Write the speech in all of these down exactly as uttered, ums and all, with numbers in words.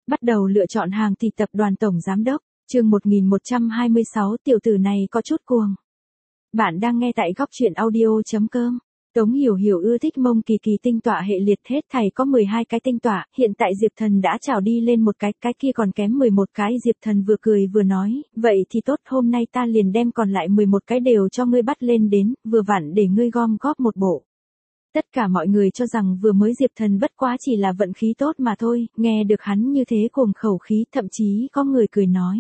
Bắt đầu lựa chọn hàng thì tập đoàn tổng giám đốc, chương một nghìn một trăm hai mươi sáu tiểu tử này có chút cuồng. Bạn đang nghe tại góc truyện audio.com. Tống Hiểu Hiểu ưa thích mông kỳ kỳ tinh tọa hệ liệt hết thảy có mười hai cái tinh tọa, hiện tại Diệp Thần đã trào đi lên một cái, cái kia còn kém mười một cái. Diệp Thần vừa cười vừa nói, vậy thì tốt, hôm nay ta liền đem còn lại mười một cái đều cho ngươi bắt lên đến, vừa vặn để ngươi gom góp một bộ. Tất cả mọi người cho rằng vừa mới Diệp Thần bất quá chỉ là vận khí tốt mà thôi, nghe được hắn như thế cuồng khẩu khí, thậm chí có người cười nói.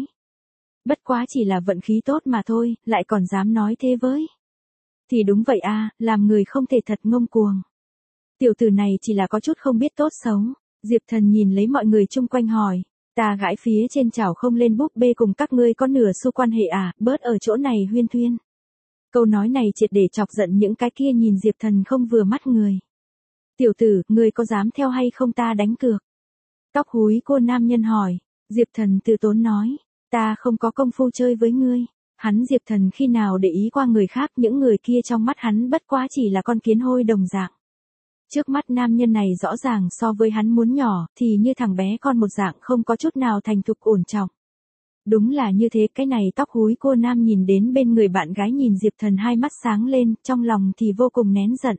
Bất quá chỉ là vận khí tốt mà thôi, lại còn dám nói thế với. Thì đúng vậy a, làm người không thể thật ngông cuồng. Tiểu tử này chỉ là có chút không biết tốt xấu. Diệp Thần nhìn lấy mọi người chung quanh hỏi, ta gãi phía trên chảo không lên búp bê cùng các ngươi có nửa xu quan hệ à, bớt ở chỗ này huyên thuyên. Câu nói này triệt để chọc giận những cái kia nhìn Diệp Thần không vừa mắt người. Tiểu tử, ngươi có dám theo hay không ta đánh cược? Tóc húi cô nam nhân hỏi. Diệp Thần từ tốn nói, ta không có công phu chơi với ngươi. Hắn Diệp Thần khi nào để ý qua người khác, những người kia trong mắt hắn bất quá chỉ là con kiến hôi đồng dạng. Trước mắt nam nhân này rõ ràng so với hắn muốn nhỏ, thì như thằng bé con một dạng không có chút nào thành thục ổn trọng. Đúng là như thế, cái này tóc húi cô nam nhìn đến bên người bạn gái nhìn Diệp Thần hai mắt sáng lên, trong lòng thì vô cùng nén giận.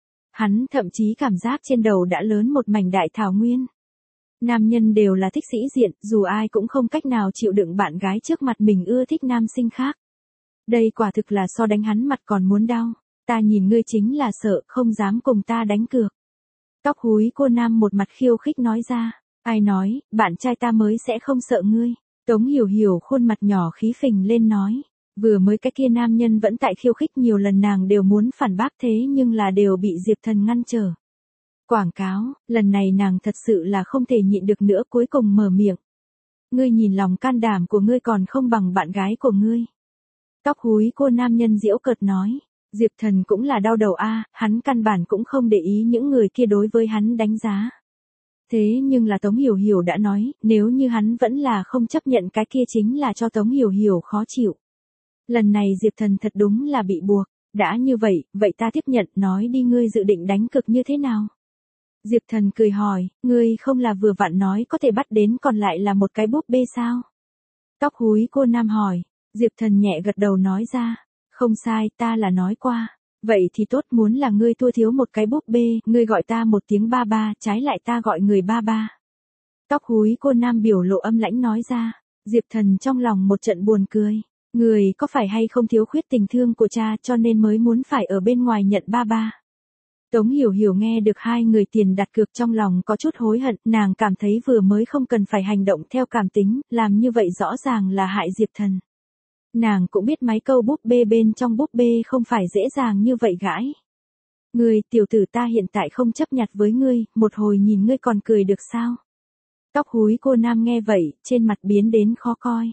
Hắn thậm chí cảm giác trên đầu đã lớn một mảnh đại thảo nguyên. Nam nhân đều là thích sĩ diện, dù ai cũng không cách nào chịu đựng bạn gái trước mặt mình ưa thích nam sinh khác. Đây quả thực là so đánh hắn mặt còn muốn đau, ta nhìn ngươi chính là sợ, không dám cùng ta đánh cược. Tóc húi cô nam một mặt khiêu khích nói ra, ai nói, bạn trai ta mới sẽ không sợ ngươi. Tống Hiểu Hiểu khuôn mặt nhỏ khí phình lên nói, vừa mới cái kia nam nhân vẫn tại khiêu khích nhiều lần, nàng đều muốn phản bác thế nhưng là đều bị Diệp Thần ngăn trở. Quảng cáo, lần này nàng thật sự là không thể nhịn được nữa, cuối cùng mở miệng. Ngươi nhìn lòng can đảm của ngươi còn không bằng bạn gái của ngươi. Tóc húi cô nam nhân giễu cợt nói, Diệp Thần cũng là đau đầu a, hắn căn bản cũng không để ý những người kia đối với hắn đánh giá. Thế nhưng là Tống Hiểu Hiểu đã nói, nếu như hắn vẫn là không chấp nhận cái kia chính là cho Tống Hiểu Hiểu khó chịu. Lần này Diệp Thần thật đúng là bị buộc, đã như vậy, vậy ta tiếp nhận, nói đi ngươi dự định đánh cực như thế nào? Diệp Thần cười hỏi, ngươi không là vừa vặn nói có thể bắt đến còn lại là một cái búp bê sao? Tóc húi cô nam hỏi, Diệp Thần nhẹ gật đầu nói ra, không sai, ta là nói qua. Vậy thì tốt, muốn là ngươi thua thiếu một cái búp bê, ngươi gọi ta một tiếng ba ba, trái lại ta gọi người ba ba. Tóc húi cô nam biểu lộ âm lãnh nói ra, Diệp Thần trong lòng một trận buồn cười. Người có phải hay không thiếu khuyết tình thương của cha cho nên mới muốn phải ở bên ngoài nhận ba ba. Tống Hiểu Hiểu nghe được hai người tiền đặt cược trong lòng có chút hối hận, nàng cảm thấy vừa mới không cần phải hành động theo cảm tính, làm như vậy rõ ràng là hại Diệp Thần. Nàng cũng biết mấy câu búp bê bên trong búp bê không phải dễ dàng như vậy gãi. Ngươi, tiểu tử, ta hiện tại không chấp nhặt với ngươi, một hồi nhìn ngươi còn cười được sao? Tóc húi cô nam nghe vậy, trên mặt biến đến khó coi.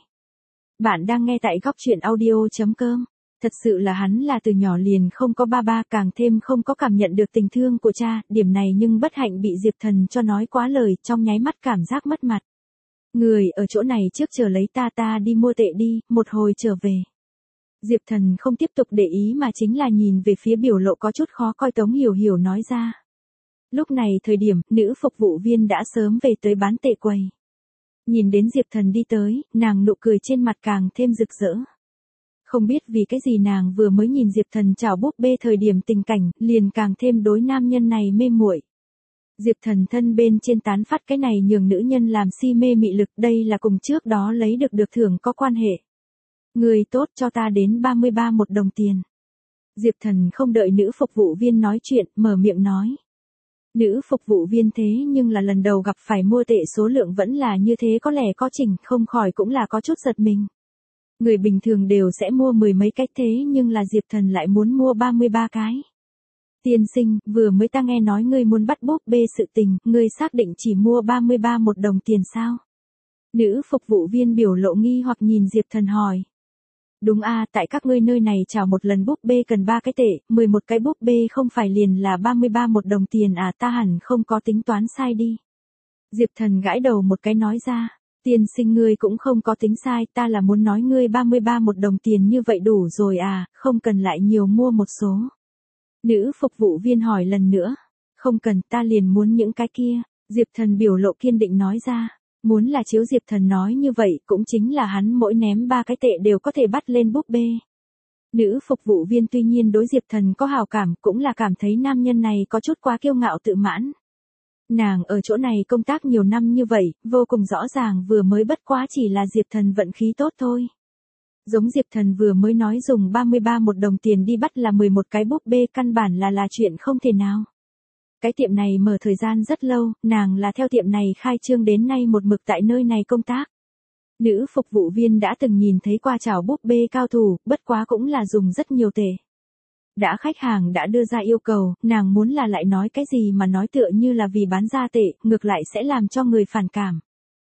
Bạn đang nghe tại góc truyện audio.com. Thật sự là hắn là từ nhỏ liền không có ba ba, càng thêm không có cảm nhận được tình thương của cha, điểm này nhưng bất hạnh bị Diệp Thần cho nói quá lời, trong nháy mắt cảm giác mất mặt. Người ở chỗ này trước chờ lấy ta, ta đi mua tệ đi, một hồi trở về. Diệp Thần không tiếp tục để ý mà chính là nhìn về phía biểu lộ có chút khó coi Tống Hiểu Hiểu nói ra. Lúc này thời điểm, nữ phục vụ viên đã sớm về tới bán tệ quầy. Nhìn đến Diệp Thần đi tới, nàng nụ cười trên mặt càng thêm rực rỡ. Không biết vì cái gì nàng vừa mới nhìn Diệp Thần chào búp bê thời điểm tình cảnh, liền càng thêm đối nam nhân này mê muội. Diệp Thần thân bên trên tán phát cái này nhường nữ nhân làm si mê mị lực, đây là cùng trước đó lấy được được thưởng có quan hệ. Người tốt, cho ta đến ba mươi ba một đồng tiền. Diệp Thần không đợi nữ phục vụ viên nói chuyện, mở miệng nói. Nữ phục vụ viên thế nhưng là lần đầu gặp phải mua tệ số lượng vẫn là như thế, có lẽ có chỉnh, không khỏi cũng là có chút giật mình. Người bình thường đều sẽ mua mười mấy cái thế nhưng là Diệp Thần lại muốn mua ba mươi ba cái. Tiên sinh, vừa mới ta nghe nói ngươi muốn bắt búp bê sự tình, ngươi xác định chỉ mua ba mươi ba một đồng tiền sao? Nữ phục vụ viên biểu lộ nghi hoặc nhìn Diệp Thần hỏi. Đúng a, tại các ngươi nơi này chào một lần búp bê cần ba cái tệ, mười một cái búp bê không phải liền là ba mươi ba một đồng tiền à, ta hẳn không có tính toán sai đi. Diệp Thần gãi đầu một cái nói ra. Tiên sinh ngươi cũng không có tính sai, ta là muốn nói ngươi ba mươi ba một đồng tiền như vậy đủ rồi à, không cần lại nhiều mua một số. Nữ phục vụ viên hỏi lần nữa, không cần, ta liền muốn những cái kia, Diệp Thần biểu lộ kiên định nói ra, Muốn là chiếu Diệp Thần nói như vậy cũng chính là hắn mỗi ném ba cái tệ đều có thể bắt lên búp bê. Nữ phục vụ viên tuy nhiên đối Diệp Thần có hào cảm, cũng là cảm thấy nam nhân này có chút quá kiêu ngạo tự mãn. Nàng ở chỗ này công tác nhiều năm như vậy, vô cùng rõ ràng vừa mới bất quá chỉ là Diệp Thần vận khí tốt thôi. Giống Diệp Thần vừa mới nói dùng ba mươi ba một đồng tiền đi bắt là mười một cái búp bê căn bản là là chuyện không thể nào. Cái tiệm này mở thời gian rất lâu, nàng là theo tiệm này khai trương đến nay một mực tại nơi này công tác. Nữ phục vụ viên đã từng nhìn thấy qua chảo búp bê cao thủ, bất quá cũng là dùng rất nhiều tệ. Đã khách hàng đã đưa ra yêu cầu, nàng muốn là lại nói cái gì mà nói tựa như là vì bán ra tệ, ngược lại sẽ làm cho người phản cảm.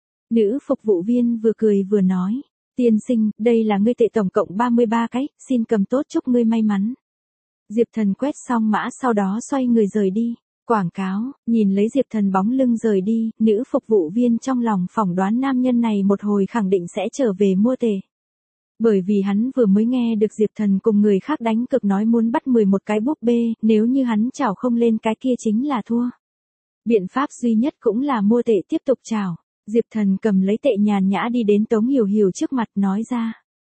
Nữ phục vụ viên vừa cười vừa nói, tiên sinh, đây là ngươi tệ tổng cộng ba mươi ba cái, xin cầm tốt chúc ngươi may mắn. Diệp Thần quét xong mã sau đó xoay người rời đi. Quảng cáo, nhìn lấy Diệp Thần bóng lưng rời đi, nữ phục vụ viên trong lòng phỏng đoán nam nhân này một hồi khẳng định sẽ trở về mua tệ. Bởi vì hắn vừa mới nghe được Diệp Thần cùng người khác đánh cực nói muốn bắt mười một cái búp bê, nếu như hắn chảo không lên cái kia chính là thua. Biện pháp duy nhất cũng là mua tệ tiếp tục chảo. Diệp Thần cầm lấy tệ nhàn nhã đi đến Tống Hiểu Hiểu trước mặt nói ra.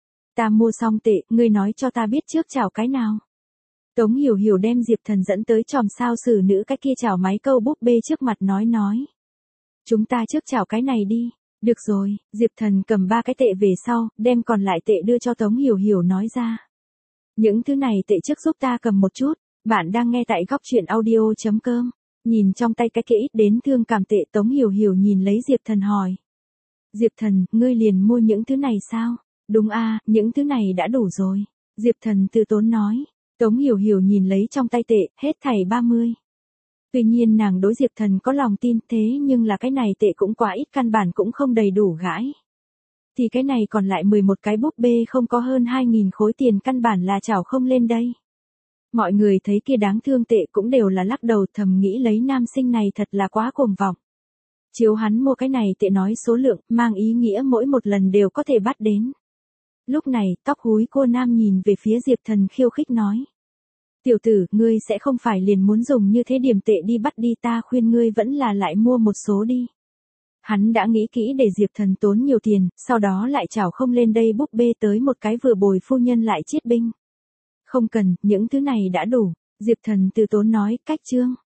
Ta mua xong tệ, ngươi nói cho ta biết trước chảo cái nào. Tống Hiểu Hiểu đem Diệp Thần dẫn tới chòm sao xử nữ cái kia chảo máy câu búp bê trước mặt nói nói. Chúng ta trước chảo cái này đi. Được rồi, Diệp Thần cầm ba cái tệ về sau, đem còn lại tệ đưa cho Tống Hiểu Hiểu nói ra. Những thứ này tệ trước giúp ta cầm một chút, bạn đang nghe tại góc truyện audio chấm com. Nhìn trong tay cái kỹ đến thương cảm tệ Tống Hiểu Hiểu nhìn lấy Diệp Thần hỏi. Diệp Thần, ngươi liền mua những thứ này sao? Đúng a, những thứ này đã đủ rồi. Diệp Thần từ tốn nói. Tống Hiểu Hiểu nhìn lấy trong tay tệ, hết thảy ba mươi. Tuy nhiên nàng đối Diệp Thần có lòng tin thế nhưng là cái này tệ cũng quá ít căn bản cũng không đầy đủ gãi. Thì cái này còn lại mười một cái búp bê không có hơn hai nghìn khối tiền căn bản là chảo không lên đây. Mọi người thấy kia đáng thương tệ cũng đều là lắc đầu thầm nghĩ lấy nam sinh này thật là quá cuồng vọng. Chiếu hắn mua cái này tệ nói số lượng, mang ý nghĩa mỗi một lần đều có thể bắt đến. Lúc này, tóc húi cô nam nhìn về phía Diệp Thần khiêu khích nói. Tiểu tử, ngươi sẽ không phải liền muốn dùng như thế điểm tệ đi bắt đi ta khuyên ngươi vẫn là lại mua một số đi. Hắn đã nghĩ kỹ để Diệp Thần tốn nhiều tiền, sau đó lại chảo không lên đây búp bê tới một cái vừa bồi phu nhân lại chiết binh. Không cần, những thứ này đã đủ, Diệp Thần từ tốn nói, cách chương.